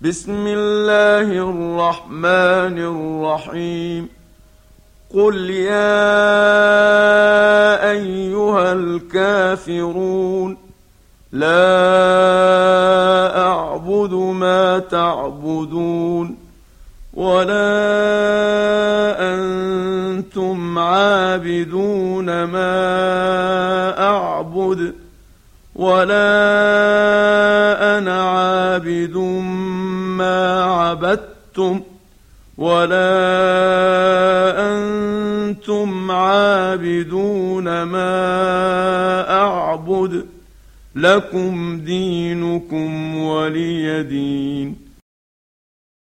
بسم الله الرحمن الرحيم. قل يا أيها الكافرون لا أعبد ما تعبدون ولا أنتم عابدون ما أعبد ولا أنا عابد ما عبدتم ولا أنتم عابدون ما أعبد لكم دينكم ولي دين.